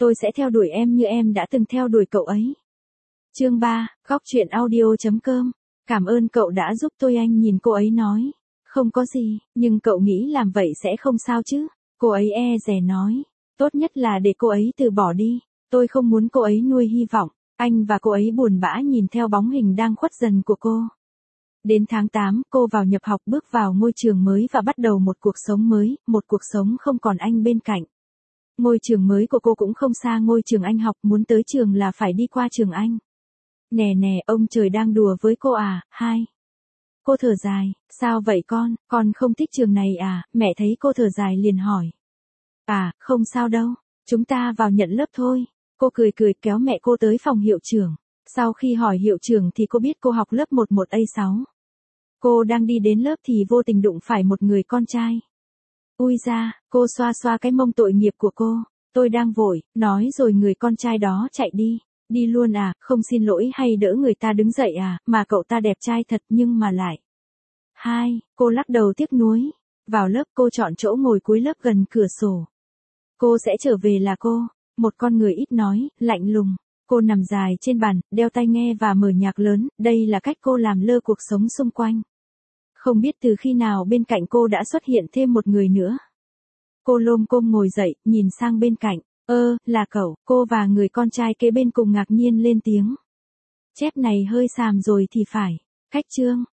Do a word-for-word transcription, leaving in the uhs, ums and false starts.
Tôi sẽ theo đuổi em như em đã từng theo đuổi cậu ấy. Chương ba, góc truyện audio.com. Cảm ơn cậu đã giúp tôi. Anh nhìn cô ấy nói. Không có gì, nhưng cậu nghĩ làm vậy sẽ không sao chứ? Cô ấy e dè nói. Tốt nhất là để cô ấy từ bỏ đi. Tôi không muốn cô ấy nuôi hy vọng. Anh và cô ấy buồn bã nhìn theo bóng hình đang khuất dần của cô. Đến tháng tám, cô vào nhập học, bước vào ngôi trường mới và bắt đầu một cuộc sống mới, một cuộc sống không còn anh bên cạnh. Ngôi trường mới của cô cũng không xa ngôi trường anh học, muốn tới trường là phải đi qua trường anh. Nè nè, ông trời đang đùa với cô à, hai. Cô thở dài, sao vậy con, con không thích trường này à, mẹ thấy cô thở dài liền hỏi. À, không sao đâu, chúng ta vào nhận lớp thôi. Cô cười cười kéo mẹ cô tới phòng hiệu trưởng. Sau khi hỏi hiệu trưởng thì cô biết cô học lớp mười một A sáu. Cô đang đi đến lớp thì vô tình đụng phải một người con trai. Ui da, cô xoa xoa cái mông tội nghiệp của cô. Tôi đang vội, nói rồi người con trai đó chạy đi. Đi luôn à, không xin lỗi hay đỡ người ta đứng dậy à, mà cậu ta đẹp trai thật nhưng mà lại. Hai, cô lắc đầu tiếc nuối. Vào lớp cô chọn chỗ ngồi cuối lớp gần cửa sổ. Cô sẽ trở về là cô, một con người ít nói, lạnh lùng. Cô nằm dài trên bàn, đeo tai nghe và mở nhạc lớn, đây là cách cô làm lơ cuộc sống xung quanh. Không biết từ khi nào bên cạnh cô đã xuất hiện thêm một người nữa. Cô lôm côm ngồi dậy, nhìn sang bên cạnh. Ơ, là cậu. Cô và người con trai kế bên cùng ngạc nhiên lên tiếng. Chép này hơi xàm rồi thì phải. Khách trương,